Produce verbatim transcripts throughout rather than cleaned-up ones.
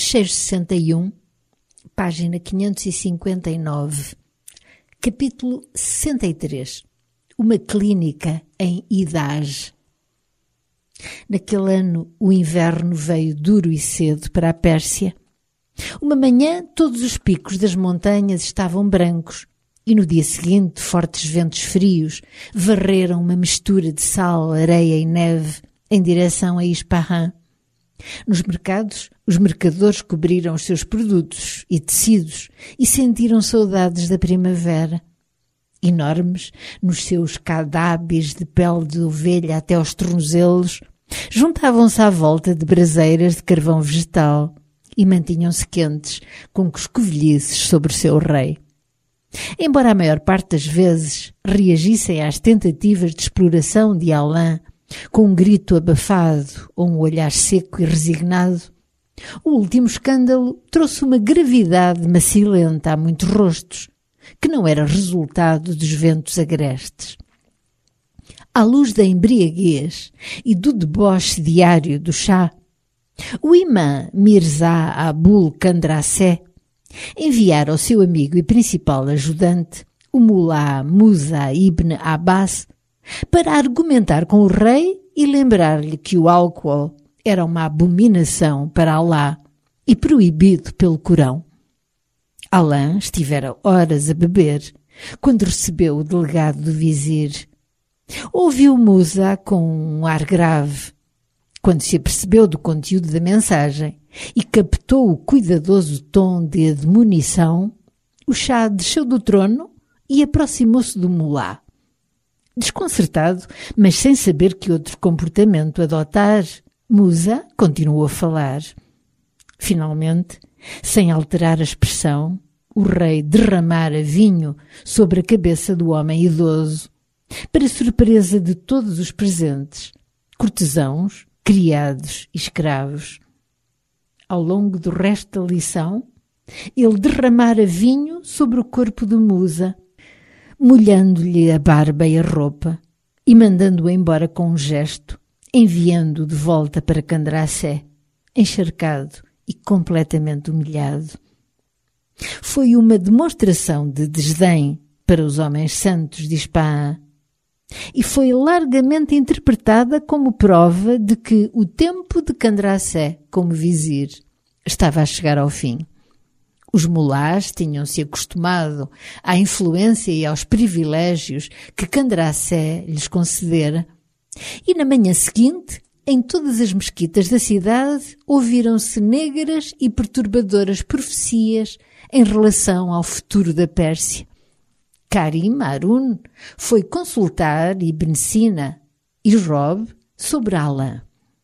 seiscentos e sessenta e um, página quinhentos e cinquenta e nove, capítulo sessenta e três. Uma clínica em idade. Naquele ano, o inverno veio duro e cedo para a Pérsia. Uma manhã, todos os picos das montanhas estavam brancos e no dia seguinte, fortes ventos frios varreram uma mistura de sal, areia e neve em direção a Ispahan. Nos mercados, os mercadores cobriram os seus produtos e tecidos e sentiram saudades da primavera. Enormes, nos seus cadabes de pele de ovelha até aos tornozelos, juntavam-se à volta de braseiras de carvão vegetal e mantinham-se quentes com coscovilhices sobre o seu rei. Embora a maior parte das vezes reagissem às tentativas de exploração de Alain com um grito abafado ou um olhar seco e resignado, o último escândalo trouxe uma gravidade macilenta a muitos rostos, que não era resultado dos ventos agrestes. À luz da embriaguez e do deboche diário do chá, o imã Mirza Abul Kandrasé enviara ao seu amigo e principal ajudante, o mulá Musa ibn Abbas, para argumentar com o rei e lembrar-lhe que o álcool era uma abominação para Alá e proibido pelo Corão. Alain estivera horas a beber quando recebeu o delegado do vizir. Ouviu Musa com um ar grave. Quando se apercebeu do conteúdo da mensagem e captou o cuidadoso tom de admonição, o chá desceu do trono e aproximou-se do mulá. Desconcertado, mas sem saber que outro comportamento adotar, Musa continuou a falar. Finalmente, sem alterar a expressão, o rei derramara vinho sobre a cabeça do homem idoso, para surpresa de todos os presentes, cortesãos, criados e escravos. Ao longo do resto da lição, ele derramara vinho sobre o corpo de Musa, molhando-lhe a barba e a roupa e mandando-o embora com um gesto, enviando-o de volta para Kandrasé, encharcado e completamente humilhado. Foi uma demonstração de desdém para os homens santos de Ispahan e foi largamente interpretada como prova de que o tempo de Kandrasé como vizir estava a chegar ao fim. Os mulás tinham-se acostumado à influência e aos privilégios que Kandrasé lhes concedera, e na manhã seguinte, em todas as mesquitas da cidade, ouviram-se negras e perturbadoras profecias em relação ao futuro da Pérsia. Karim Harun foi consultar Ibn Sina e Rob sobre Alain.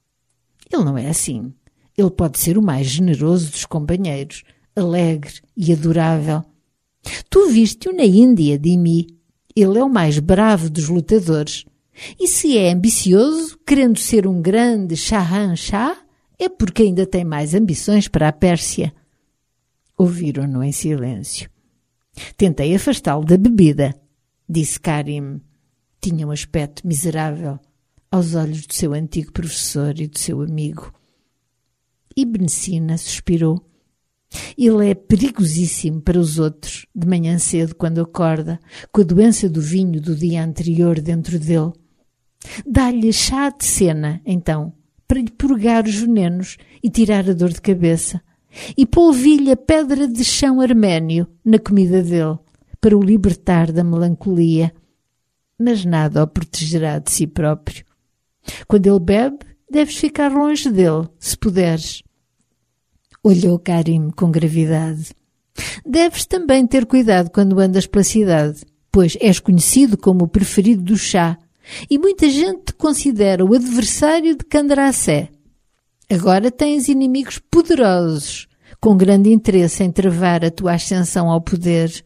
Ele não é assim. Ele pode ser o mais generoso dos companheiros, alegre e adorável. Tu viste-o na Índia, Dimi. Ele é o mais bravo dos lutadores. E se é ambicioso, querendo ser um grande Shahanshah, é porque ainda tem mais ambições para a Pérsia. Ouviram-no em silêncio. Tentei afastá-lo da bebida, disse Karim. Tinha um aspecto miserável aos olhos do seu antigo professor e do seu amigo. Ibn Sina suspirou. Ele é perigosíssimo para os outros, de manhã cedo, quando acorda, com a doença do vinho do dia anterior dentro dele. Dá-lhe chá de cena, então, para lhe purgar os venenos e tirar a dor de cabeça. E polvilhe a pedra de chão arménio na comida dele, para o libertar da melancolia. Mas nada o protegerá de si próprio. Quando ele bebe, deves ficar longe dele, se puderes. Olhou Karim com gravidade. Deves também ter cuidado quando andas pela cidade, pois és conhecido como o preferido do chá, e muita gente te considera o adversário de Kandrasé. Agora tens inimigos poderosos, com grande interesse em travar a tua ascensão ao poder.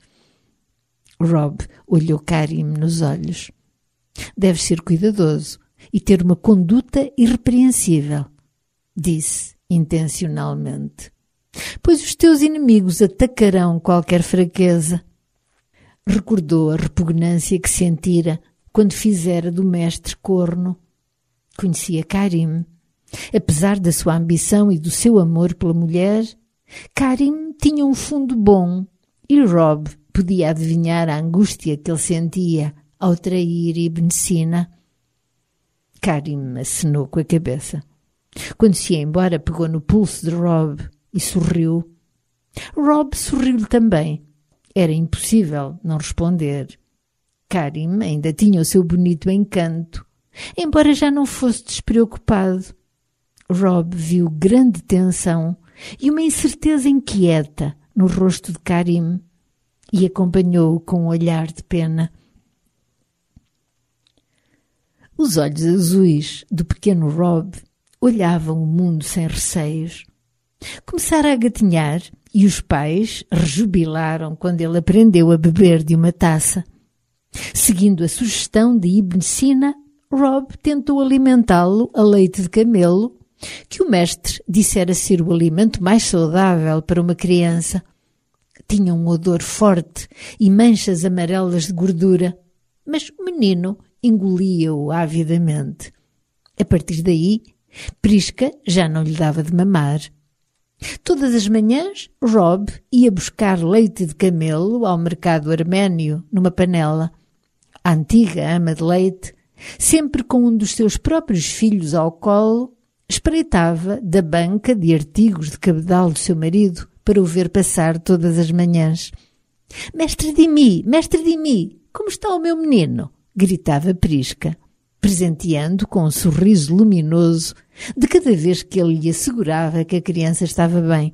Rob olhou Karim nos olhos. Deves ser cuidadoso e ter uma conduta irrepreensível, disse intencionalmente, pois os teus inimigos atacarão qualquer fraqueza. Recordou a repugnância que sentira quando fizera do mestre corno. Conhecia Karim. Apesar da sua ambição e do seu amor pela mulher, Karim tinha um fundo bom e Rob podia adivinhar a angústia que ele sentia ao trair Ibn Sina. Karim acenou com a cabeça. Quando se ia embora, pegou no pulso de Rob e sorriu. Rob sorriu-lhe também. Era impossível não responder. Karim ainda tinha o seu bonito encanto, embora já não fosse despreocupado. Rob viu grande tensão e uma incerteza inquieta no rosto de Karim e acompanhou-o com um olhar de pena. Os olhos azuis do pequeno Rob olhavam o mundo sem receios. Começara a gatinhar e os pais rejubilaram quando ele aprendeu a beber de uma taça. Seguindo a sugestão de Ibn Sina, Rob tentou alimentá-lo a leite de camelo, que o mestre dissera ser o alimento mais saudável para uma criança. Tinha um odor forte e manchas amarelas de gordura, mas o menino engolia-o avidamente. A partir daí, Prisca já não lhe dava de mamar. Todas as manhãs, Rob ia buscar leite de camelo ao mercado arménio numa panela. A antiga ama de leite, sempre com um dos seus próprios filhos ao colo, espreitava da banca de artigos de cabedal do seu marido para o ver passar todas as manhãs. «Mestre Dimi, mestre Dimi, como está o meu menino?» gritava Prisca, presenteando com um sorriso luminoso de cada vez que ele lhe assegurava que a criança estava bem.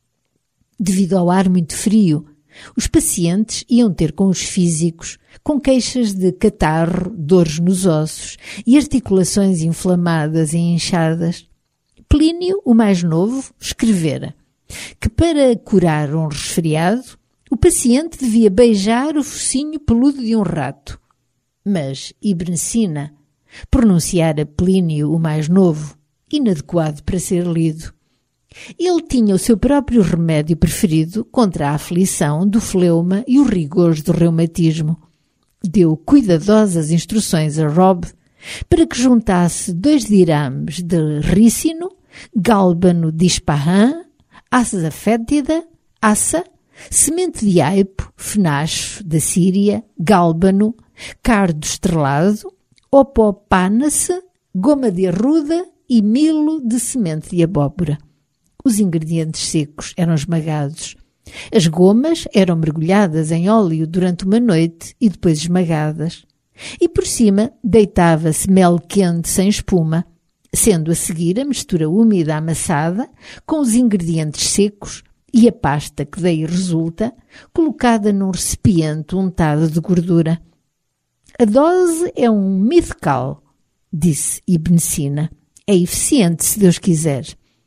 Devido ao ar muito frio, os pacientes iam ter com os físicos, com queixas de catarro, dores nos ossos e articulações inflamadas e inchadas. Plínio, o mais novo, escrevera que para curar um resfriado, o paciente devia beijar o focinho peludo de um rato. Mas Ibn Sina pronunciara Plínio, o mais novo, inadequado para ser lido. Ele tinha o seu próprio remédio preferido contra a aflição do fleuma e os rigores do reumatismo. Deu cuidadosas instruções a Rob para que juntasse dois dirames de rícino, gálbano de Ispahan, assa fétida, assa, semente de aipo, fenacho da Síria, gálbano, cardo estrelado, opopanace, goma de arruda e milo de semente de abóbora. Os ingredientes secos eram esmagados. As gomas eram mergulhadas em óleo durante uma noite e depois esmagadas. E por cima deitava-se mel quente sem espuma, sendo a seguir a mistura úmida amassada com os ingredientes secos e a pasta que daí resulta, colocada num recipiente untado de gordura. A dose é um mithqal, disse Ibn Sina. É eficiente, se Deus quiser.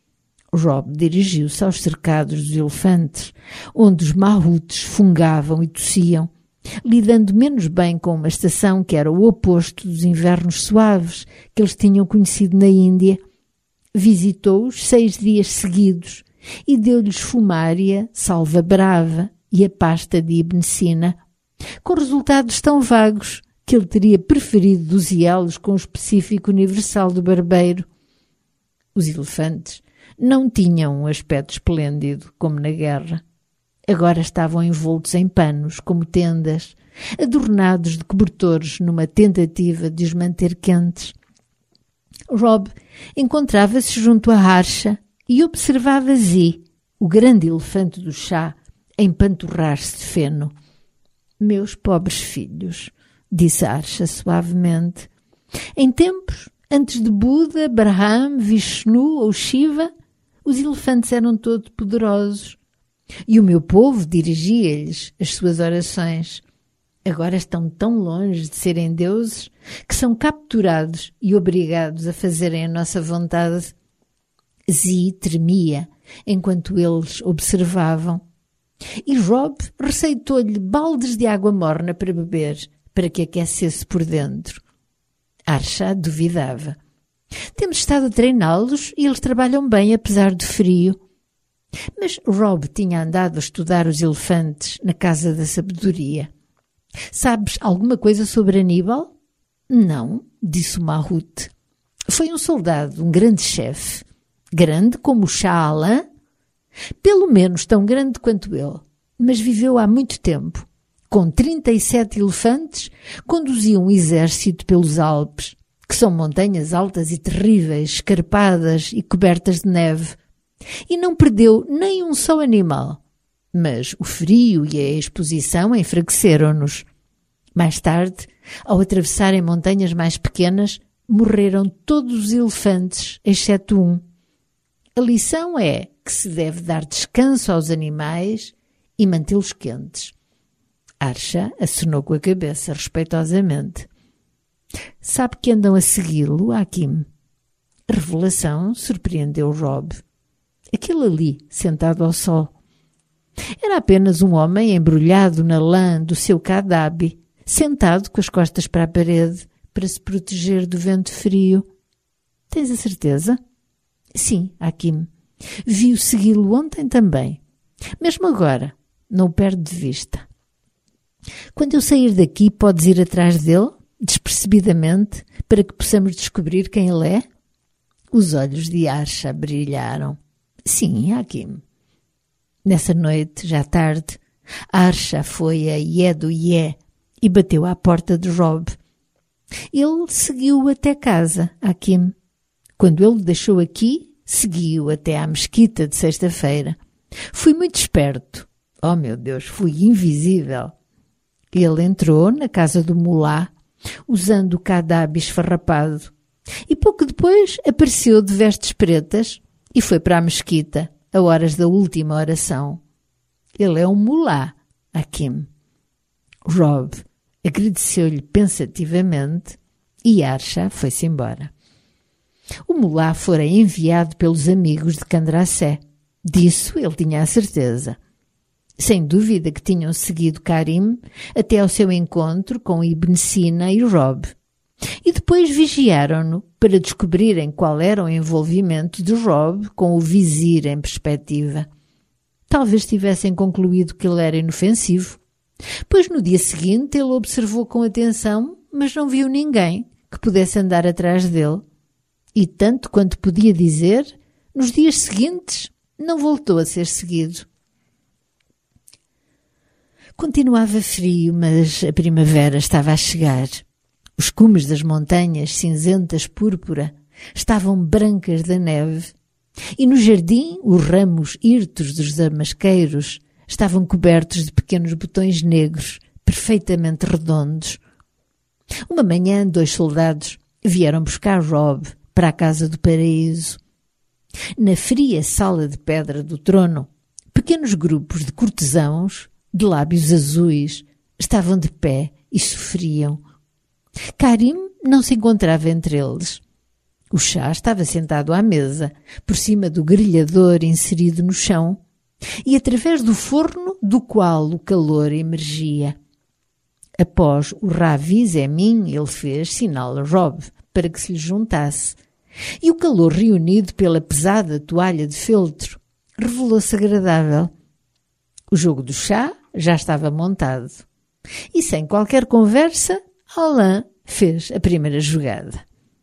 Rob dirigiu-se aos cercados dos elefantes, onde os mahutes fungavam e tossiam, lidando menos bem com uma estação que era o oposto dos invernos suaves que eles tinham conhecido na Índia. Visitou-os seis dias seguidos e deu-lhes fumária, salva brava e a pasta de Ibn Sina, com resultados tão vagos que ele teria preferido dosá-los com o específico universal do barbeiro. Os elefantes não tinham um aspecto esplêndido como na guerra. Agora estavam envoltos em panos, como tendas, adornados de cobertores numa tentativa de os manter quentes. Rob encontrava-se junto à Harsha e observava Zi, o grande elefante do chá, empanturrar-se de feno. «Meus pobres filhos», disse Harsha suavemente. «Em tempos, antes de Buda, Brahma, Vishnu ou Shiva, os elefantes eram todos poderosos e o meu povo dirigia-lhes as suas orações. Agora estão tão longe de serem deuses que são capturados e obrigados a fazerem a nossa vontade». Zi tremia enquanto eles observavam e Rob receitou-lhe baldes de água morna para beber, para que aquecesse por dentro. Harsha duvidava. «Temos estado a treiná-los e eles trabalham bem apesar do frio». Mas Rob tinha andado a estudar os elefantes na Casa da Sabedoria. «Sabes alguma coisa sobre Aníbal?» «Não», disse o Mahut. «Foi um soldado, um grande chefe. Grande como o Shah Alan?» «Pelo pelo menos tão grande quanto ele, mas viveu há muito tempo. Com trinta e sete elefantes, conduzia um exército pelos Alpes, que são montanhas altas e terríveis, escarpadas e cobertas de neve, e não perdeu nem um só animal. Mas o frio e a exposição enfraqueceram-nos. Mais tarde, ao atravessarem montanhas mais pequenas, morreram todos os elefantes, exceto um. A lição é que se deve dar descanso aos animais e mantê-los quentes. Archa acenou com a cabeça respeitosamente. Sabe que andam a segui-lo, Hakim? A revelação surpreendeu Rob. Aquele ali, sentado ao sol. Era apenas um homem embrulhado na lã do seu cadabi, sentado com as costas para a parede, para se proteger do vento frio. Tens a certeza? Sim, Hakim. Vi-o segui-lo ontem também. Mesmo agora, não o perde de vista. Quando eu sair daqui, podes ir atrás dele, despercebidamente, para que possamos descobrir quem ele é? Os olhos de Archa brilharam. Sim, Hakim. Nessa noite, já tarde, Archa foi a Yedo-Ye e bateu à porta de Rob. Ele seguiu-o até casa, Hakim. Quando ele o deixou aqui, seguiu até à mesquita de sexta-feira. Fui muito esperto. Oh, meu Deus, fui invisível. Ele entrou na casa do mulá, usando o cadabi esfarrapado, e pouco depois apareceu de vestes pretas e foi para a mesquita, a horas da última oração. Ele é um mulá, Hakim. Rob agradeceu-lhe pensativamente e Archa foi-se embora. O mulá fora enviado pelos amigos de Candrassé. Disso ele tinha a certeza. Sem dúvida que tinham seguido Karim até ao seu encontro com Ibn Sina e Rob. E depois vigiaram-no para descobrirem qual era o envolvimento de Rob com o vizir em perspectiva. Talvez tivessem concluído que ele era inofensivo, pois no dia seguinte ele observou com atenção, mas não viu ninguém que pudesse andar atrás dele. E tanto quanto podia dizer, nos dias seguintes não voltou a ser seguido. Continuava frio, mas a primavera estava a chegar. Os cumes das montanhas cinzentas púrpura estavam brancas da neve, e no jardim os ramos hirtos dos damasqueiros estavam cobertos de pequenos botões negros, perfeitamente redondos. Uma manhã, dois soldados vieram buscar Rob para a casa do paraíso. Na fria sala de pedra do trono, pequenos grupos de cortesãos, de lábios azuis, estavam de pé e sofriam. Karim não se encontrava entre eles. O chá estava sentado à mesa, por cima do grelhador inserido no chão, e através do forno do qual o calor emergia. Após o Ravi Zemin, ele fez sinal a Rob para que se lhe juntasse, e o calor reunido pela pesada toalha de feltro revelou-se agradável. O jogo do chá já estava montado, e sem qualquer conversa, Alain fez a primeira jogada.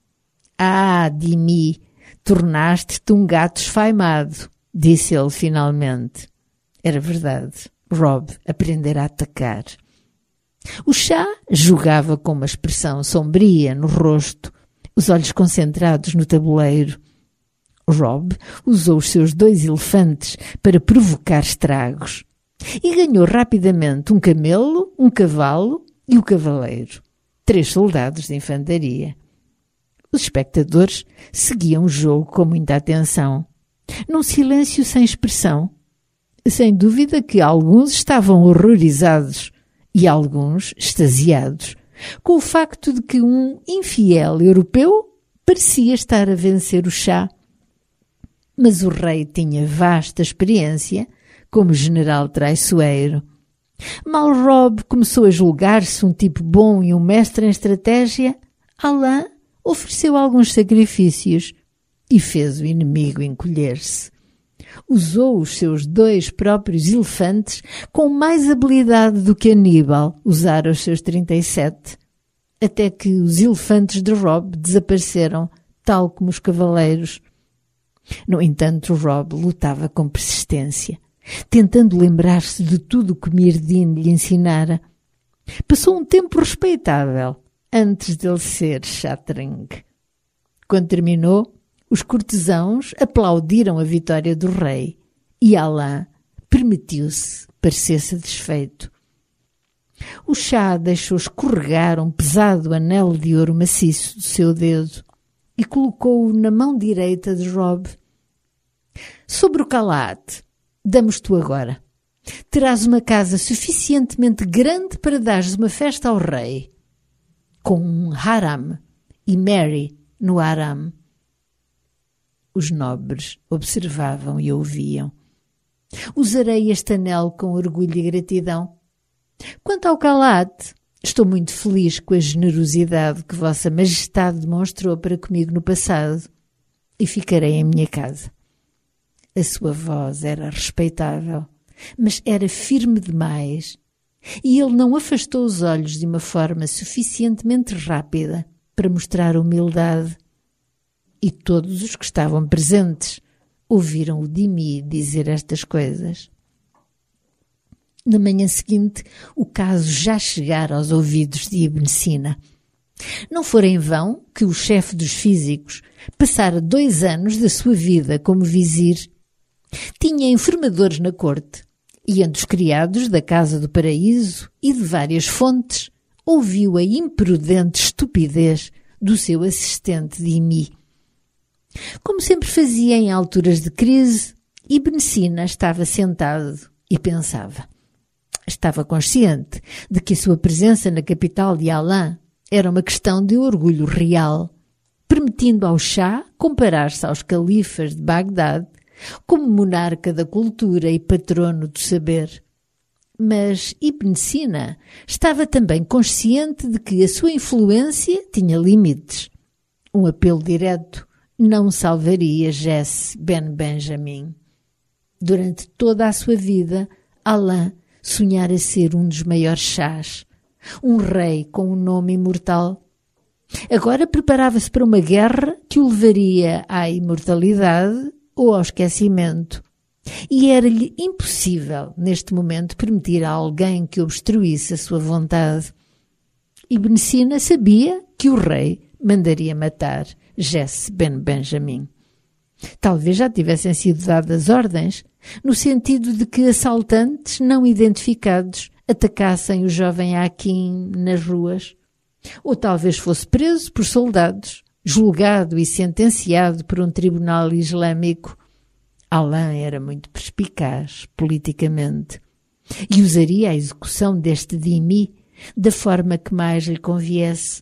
Ah, Dimi, tornaste-te um gato esfaimado, disse ele finalmente. Era verdade, Rob aprendera a atacar. O chá jogava com uma expressão sombria no rosto, os olhos concentrados no tabuleiro. Rob usou os seus dois elefantes para provocar estragos e ganhou rapidamente um camelo, um cavalo e o cavaleiro, três soldados de infantaria. Os espectadores seguiam o jogo com muita atenção, num silêncio sem expressão. Sem dúvida que alguns estavam horrorizados e alguns extasiados com o facto de que um infiel europeu parecia estar a vencer o chá. Mas o rei tinha vasta experiência como general traiçoeiro. Mal Rob começou a julgar-se um tipo bom e um mestre em estratégia, Alain ofereceu alguns sacrifícios e fez o inimigo encolher-se. Usou os seus dois próprios elefantes com mais habilidade do que Aníbal usara os seus trinta e sete, até que os elefantes de Rob desapareceram, tal como os cavaleiros. No entanto, Rob lutava com persistência tentando lembrar-se de tudo o que Mirdin lhe ensinara. Passou um tempo respeitável antes dele ser Chatring. Quando terminou, os cortesãos aplaudiram a vitória do rei e Alain permitiu-se parecer satisfeito. O chá deixou escorregar um pesado anel de ouro maciço do seu dedo e colocou-o na mão direita de Rob. Sobre o Calat, damos-te agora. Terás uma casa suficientemente grande para dares uma festa ao rei, com um haram e Mary no haram. Os nobres observavam e ouviam. Usarei este anel com orgulho e gratidão. Quanto ao Calat, estou muito feliz com a generosidade que Vossa Majestade demonstrou para comigo no passado e ficarei em minha casa. A sua voz era respeitável, mas era firme demais, e ele não afastou os olhos de uma forma suficientemente rápida para mostrar humildade. E todos os que estavam presentes ouviram o Dimi dizer estas coisas. Na manhã seguinte, o caso já chegara aos ouvidos de Ibn Sina. Não fora em vão que o chefe dos físicos passara dois anos da sua vida como vizir. Tinha informadores na corte, e entre os criados da Casa do Paraíso e de várias fontes, ouviu a imprudente estupidez do seu assistente Dimi. Como sempre fazia em alturas de crise, Ibn Sina estava sentado e pensava. Estava consciente de que a sua presença na capital de Alain era uma questão de orgulho real, permitindo ao Shah comparar-se aos califas de Bagdade como monarca da cultura e patrono do saber. Mas Ibn Sina estava também consciente de que a sua influência tinha limites. Um apelo direto não salvaria Jesse Ben Benjamin. Durante toda a sua vida, Alain sonhara ser um dos maiores chás, um rei com um nome imortal. Agora preparava-se para uma guerra que o levaria à imortalidade ou ao esquecimento. E era-lhe impossível, neste momento, permitir a alguém que obstruísse a sua vontade. Ibn Sina sabia que o rei mandaria matar Jesse Ben Benjamin. Talvez já tivessem sido dadas ordens, no sentido de que assaltantes não identificados atacassem o jovem Hakim nas ruas. Ou talvez fosse preso por soldados, julgado e sentenciado por um tribunal islâmico. Alain era muito perspicaz politicamente e usaria a execução deste Dimi da forma que mais lhe conviesse.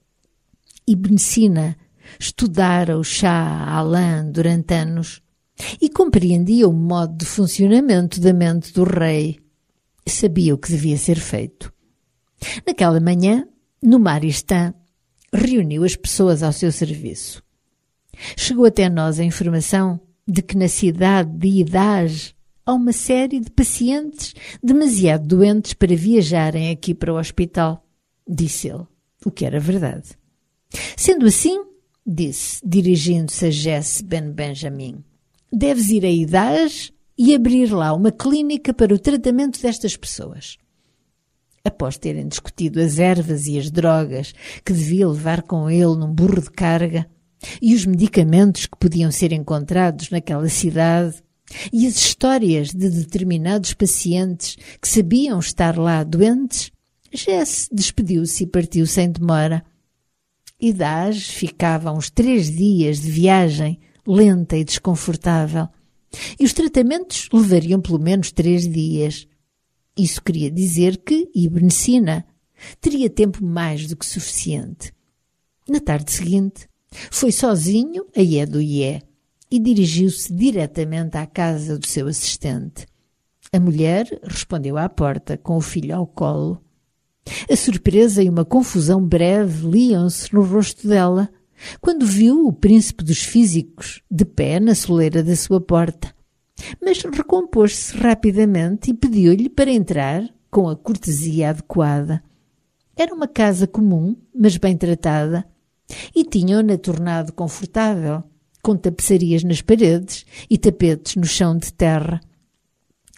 Ibn Sina estudara o Shah Alain durante anos e compreendia o modo de funcionamento da mente do rei. Sabia o que devia ser feito. Naquela manhã, no Maristã, reuniu as pessoas ao seu serviço. Chegou até nós a informação de que na cidade de Idage há uma série de pacientes demasiado doentes para viajarem aqui para o hospital, disse ele, o que era verdade. Sendo assim, disse, dirigindo-se a Jesse Ben Benjamin, deves ir a Idage e abrir lá uma clínica para o tratamento destas pessoas. Após terem discutido as ervas e as drogas que devia levar com ele num burro de carga e os medicamentos que podiam ser encontrados naquela cidade e as histórias de determinados pacientes que sabiam estar lá doentes, Jesse despediu-se e partiu sem demora. Idage ficava uns três dias de viagem, lenta e desconfortável, e os tratamentos levariam pelo menos três dias. Isso queria dizer que Ibn Sina teria tempo mais do que suficiente. Na tarde seguinte, foi sozinho a Yedoye e dirigiu-se diretamente à casa do seu assistente. A mulher respondeu à porta com o filho ao colo. A surpresa e uma confusão breve liam-se no rosto dela quando viu o príncipe dos físicos de pé na soleira da sua porta. Mas recompôs-se rapidamente e pediu-lhe para entrar com a cortesia adequada. Era uma casa comum, mas bem tratada, e tinham-na tornado confortável, com tapeçarias nas paredes e tapetes no chão de terra.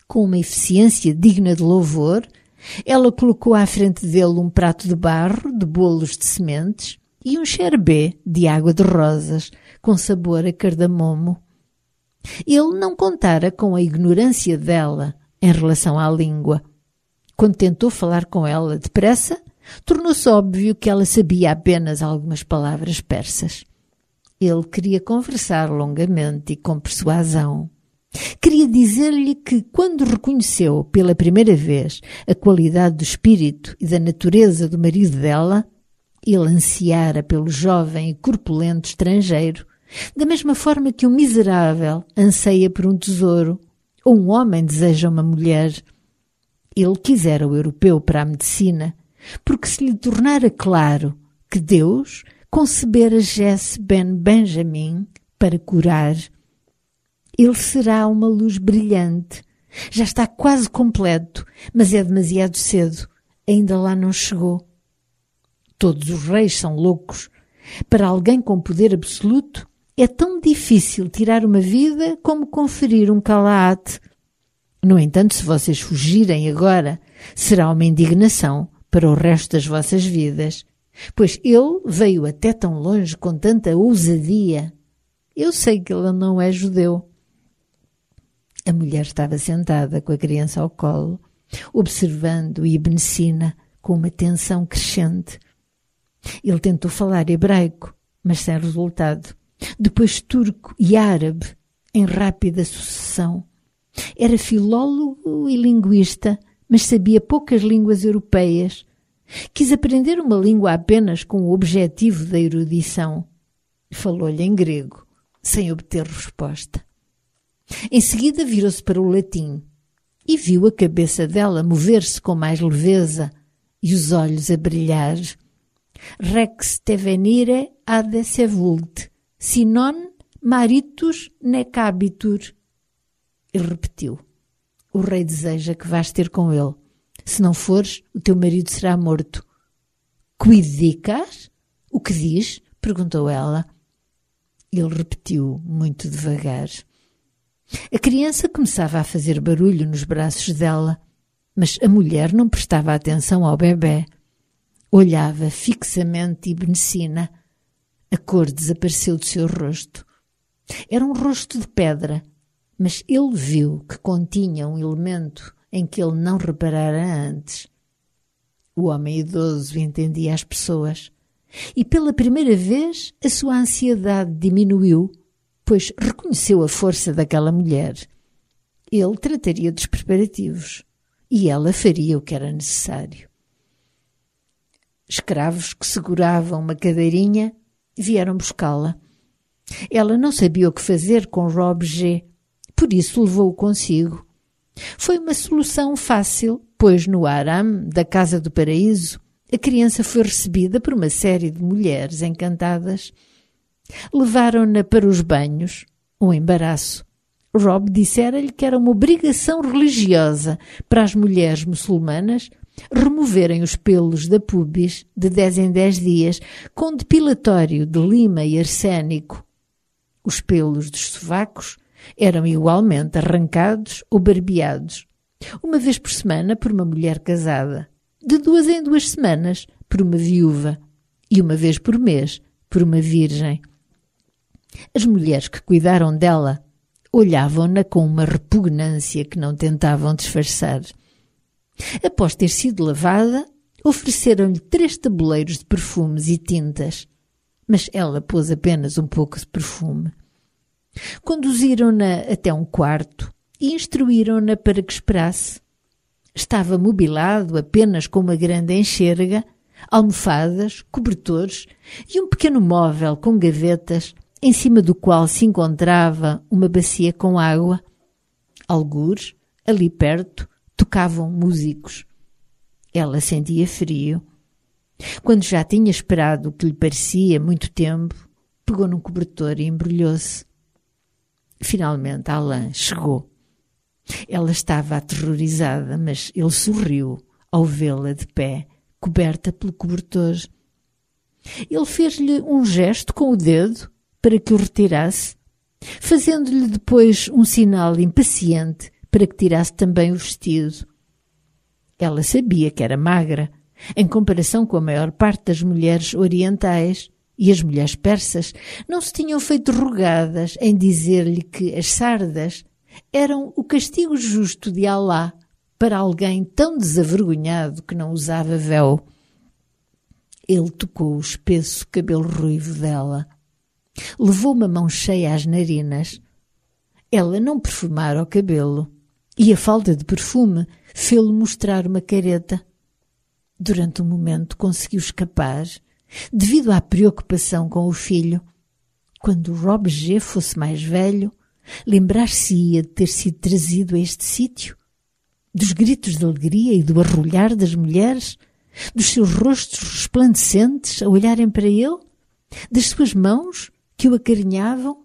Com uma eficiência digna de louvor, ela colocou à frente dele um prato de barro de bolos de sementes e um sherbet de água de rosas com sabor a cardamomo. Ele não contara com a ignorância dela em relação à língua. Quando tentou falar com ela depressa, tornou-se óbvio que ela sabia apenas algumas palavras persas. Ele queria conversar longamente e com persuasão. Queria dizer-lhe que, quando reconheceu pela primeira vez a qualidade do espírito e da natureza do marido dela, ele ansiara pelo jovem e corpulento estrangeiro, da mesma forma que um miserável anseia por um tesouro, ou um homem deseja uma mulher. Ele quisera o europeu para a medicina, porque se lhe tornara claro que Deus concebera Jesse Ben Benjamin para curar. Ele será uma luz brilhante. Já está quase completo, mas é demasiado cedo. Ainda lá não chegou. Todos os reis são loucos. Para alguém com poder absoluto, é tão difícil tirar uma vida como conferir um calaate. No entanto, se vocês fugirem agora, será uma indignação para o resto das vossas vidas, pois ele veio até tão longe com tanta ousadia. Eu sei que ele não é judeu. A mulher estava sentada com a criança ao colo, observando Ibn-Sina com uma tensão crescente. Ele tentou falar hebraico, mas sem resultado. Depois turco e árabe, em rápida sucessão. Era filólogo e linguista, mas sabia poucas línguas europeias. Quis aprender uma língua apenas com o objetivo da erudição. Falou-lhe em grego, sem obter resposta. Em seguida virou-se para o latim e viu a cabeça dela mover-se com mais leveza e os olhos a brilhar. Rex te venire ad se vult, si non maritus nec habitur. Ele repetiu. O rei deseja que vás ter com ele. Se não fores, o teu marido será morto. Quid dicas? O que diz? Perguntou ela. Ele repetiu muito devagar. A criança começava a fazer barulho nos braços dela, mas a mulher não prestava atenção ao bebê. Olhava fixamente Ibn-Sina. A cor desapareceu do seu rosto. Era um rosto de pedra, mas ele viu que continha um elemento em que ele não reparara antes. O homem idoso entendia as pessoas, e pela primeira vez a sua ansiedade diminuiu, pois reconheceu a força daquela mulher. Ele trataria dos preparativos, e ela faria o que era necessário. Escravos que seguravam uma cadeirinha vieram buscá-la. Ela não sabia o que fazer com o objet, por isso levou-o consigo. Foi uma solução fácil, pois no haram da Casa do Paraíso a criança foi recebida por uma série de mulheres encantadas. Levaram-na para os banhos, um embaraço. Rob dissera-lhe que era uma obrigação religiosa para as mulheres muçulmanas removerem os pelos da púbis de dez em dez dias com depilatório de lima e arsénico. Os pelos dos sovacos eram igualmente arrancados ou barbeados, uma vez por semana por uma mulher casada, de duas em duas semanas por uma viúva e uma vez por mês por uma virgem. As mulheres que cuidaram dela olhavam-na com uma repugnância que não tentavam disfarçar. Após ter sido lavada, ofereceram-lhe três tabuleiros de perfumes e tintas, mas ela pôs apenas um pouco de perfume. Conduziram-na até um quarto e instruíram-na para que esperasse. Estava mobilado apenas com uma grande enxerga, almofadas, cobertores e um pequeno móvel com gavetas, em cima do qual se encontrava uma bacia com água. Algures, ali perto, tocavam músicos. Ela sentia frio. Quando já tinha esperado o que lhe parecia muito tempo, pegou num cobertor e embrulhou-se. Finalmente Alain chegou. Ela estava aterrorizada, mas ele sorriu ao vê-la de pé, coberta pelo cobertor. Ele fez-lhe um gesto com o dedo para que o retirasse, fazendo-lhe depois um sinal impaciente para que tirasse também o vestido. Ela sabia que era magra, em comparação com a maior parte das mulheres orientais, e as mulheres persas não se tinham feito rogadas em dizer-lhe que as sardas eram o castigo justo de Alá para alguém tão desavergonhado que não usava véu. Ele tocou o espesso cabelo ruivo dela. Levou uma mão cheia às narinas. Ela não perfumara o cabelo, e a falta de perfume fê-lo mostrar uma careta. Durante um momento conseguiu escapar, devido à preocupação com o filho. Quando Rob G. fosse mais velho, lembrar-se-ia de ter sido trazido a este sítio, dos gritos de alegria e do arrulhar das mulheres, dos seus rostos resplandecentes a olharem para ele, das suas mãos que o acarinhavam.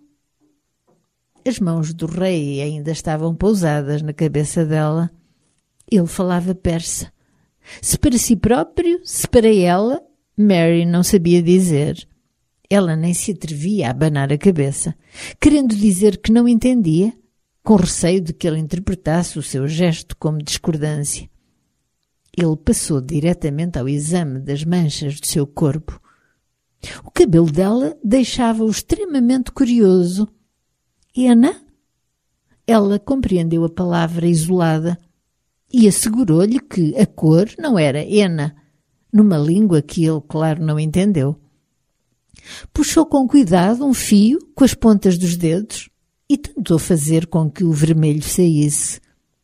As mãos do rei ainda estavam pousadas na cabeça dela. Ele falava persa. Se para si próprio, se para ela, Mary não sabia dizer. Ela nem se atrevia a abanar a cabeça, querendo dizer que não entendia, com receio de que ele interpretasse o seu gesto como discordância. Ele passou diretamente ao exame das manchas do seu corpo. O cabelo dela deixava-o extremamente curioso. Ena? Ela compreendeu a palavra isolada e assegurou-lhe que a cor não era Ena, numa língua que ele, claro, não entendeu. Puxou com cuidado um fio com as pontas dos dedos e tentou fazer com que o vermelho saísse.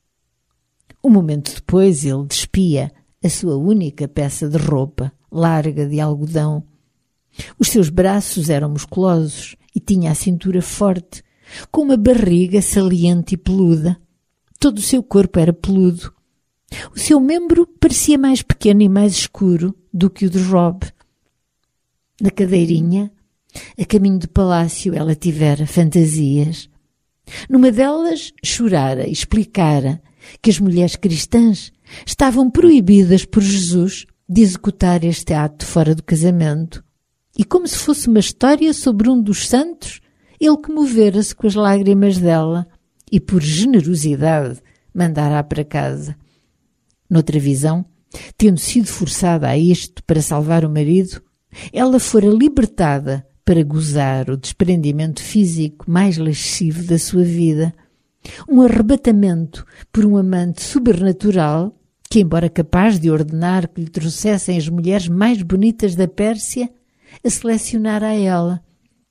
Um momento depois ele despia a sua única peça de roupa, larga de algodão. Os seus braços eram musculosos e tinha a cintura forte, com uma barriga saliente e peluda. Todo o seu corpo era peludo. O seu membro parecia mais pequeno e mais escuro do que o de Rob. Na cadeirinha, a caminho do palácio, ela tivera fantasias. Numa delas, chorara e explicara que as mulheres cristãs estavam proibidas por Jesus de executar este ato fora do casamento. E como se fosse uma história sobre um dos santos, ele comovera-se com as lágrimas dela e, por generosidade, mandara-a para casa. Noutra visão, tendo sido forçada a isto para salvar o marido, ela fora libertada para gozar o desprendimento físico mais lascivo da sua vida. Um arrebatamento por um amante sobrenatural que, embora capaz de ordenar que lhe trouxessem as mulheres mais bonitas da Pérsia, a selecionara a ela.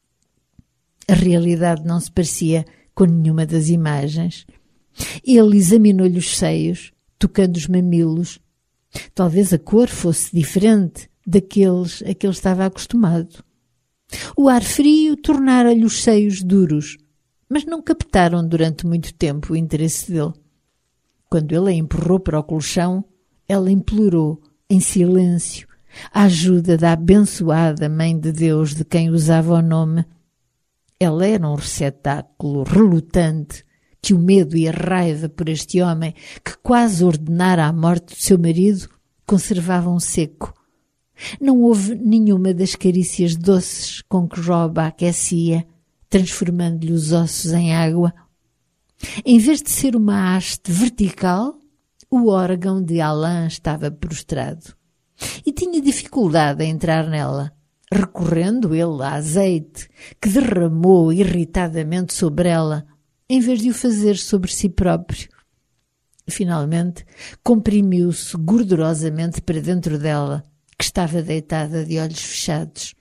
A realidade não se parecia com nenhuma das imagens. Ele examinou-lhe os seios, tocando os mamilos. Talvez a cor fosse diferente daqueles a que ele estava acostumado. O ar frio tornara-lhe os seios duros, mas não captaram durante muito tempo o interesse dele. Quando ele a empurrou para o colchão, ela implorou, em silêncio, a ajuda da abençoada Mãe de Deus de quem usava o nome. Ela era um receptáculo relutante que o medo e a raiva por este homem, que quase ordenara a morte do seu marido, conservavam seco. Não houve nenhuma das carícias doces com que Rob a aquecia, transformando-lhe os ossos em água. Em vez de ser uma haste vertical, o órgão de Alain estava prostrado e tinha dificuldade em entrar nela, recorrendo ele a azeite que derramou irritadamente sobre ela, em vez de o fazer sobre si próprio. Finalmente, comprimiu-se gordurosamente para dentro dela, que estava deitada de olhos fechados.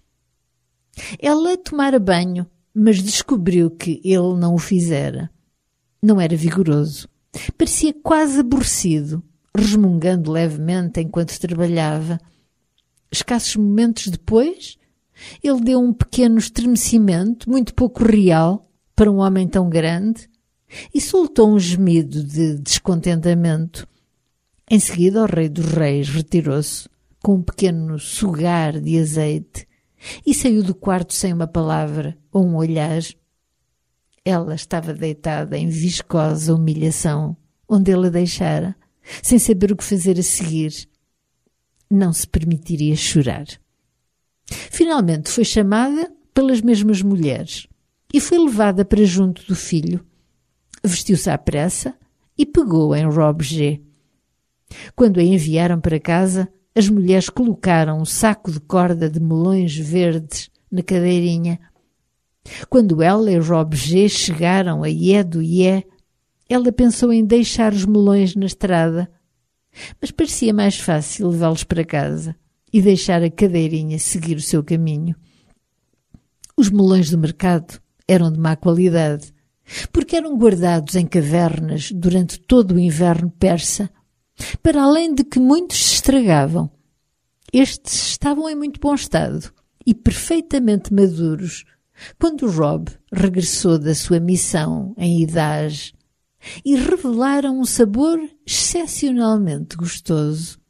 Ela tomara banho, mas descobriu que ele não o fizera. Não era vigoroso. Parecia quase aborrecido, resmungando levemente enquanto trabalhava. Escassos momentos depois, ele deu um pequeno estremecimento, muito pouco real, para um homem tão grande, e soltou um gemido de descontentamento. Em seguida, o rei dos reis retirou-se, com um pequeno sugar de azeite, e saiu do quarto sem uma palavra ou um olhar. Ela estava deitada em viscosa humilhação, onde ele a deixara, sem saber o que fazer a seguir. Não se permitiria chorar. Finalmente foi chamada pelas mesmas mulheres e foi levada para junto do filho. Vestiu-se à pressa e pegou em Rob G. Quando a enviaram para casa, as mulheres colocaram um saco de corda de melões verdes na cadeirinha. Quando ela e Rob G chegaram a Ié do Ié, ela pensou em deixar os melões na estrada, mas parecia mais fácil levá-los para casa e deixar a cadeirinha seguir o seu caminho. Os melões do mercado eram de má qualidade, porque eram guardados em cavernas durante todo o inverno persa, para além de que muitos se estragavam. Estes estavam em muito bom estado e perfeitamente maduros quando Rob regressou da sua missão em Idage e revelaram um sabor excepcionalmente gostoso.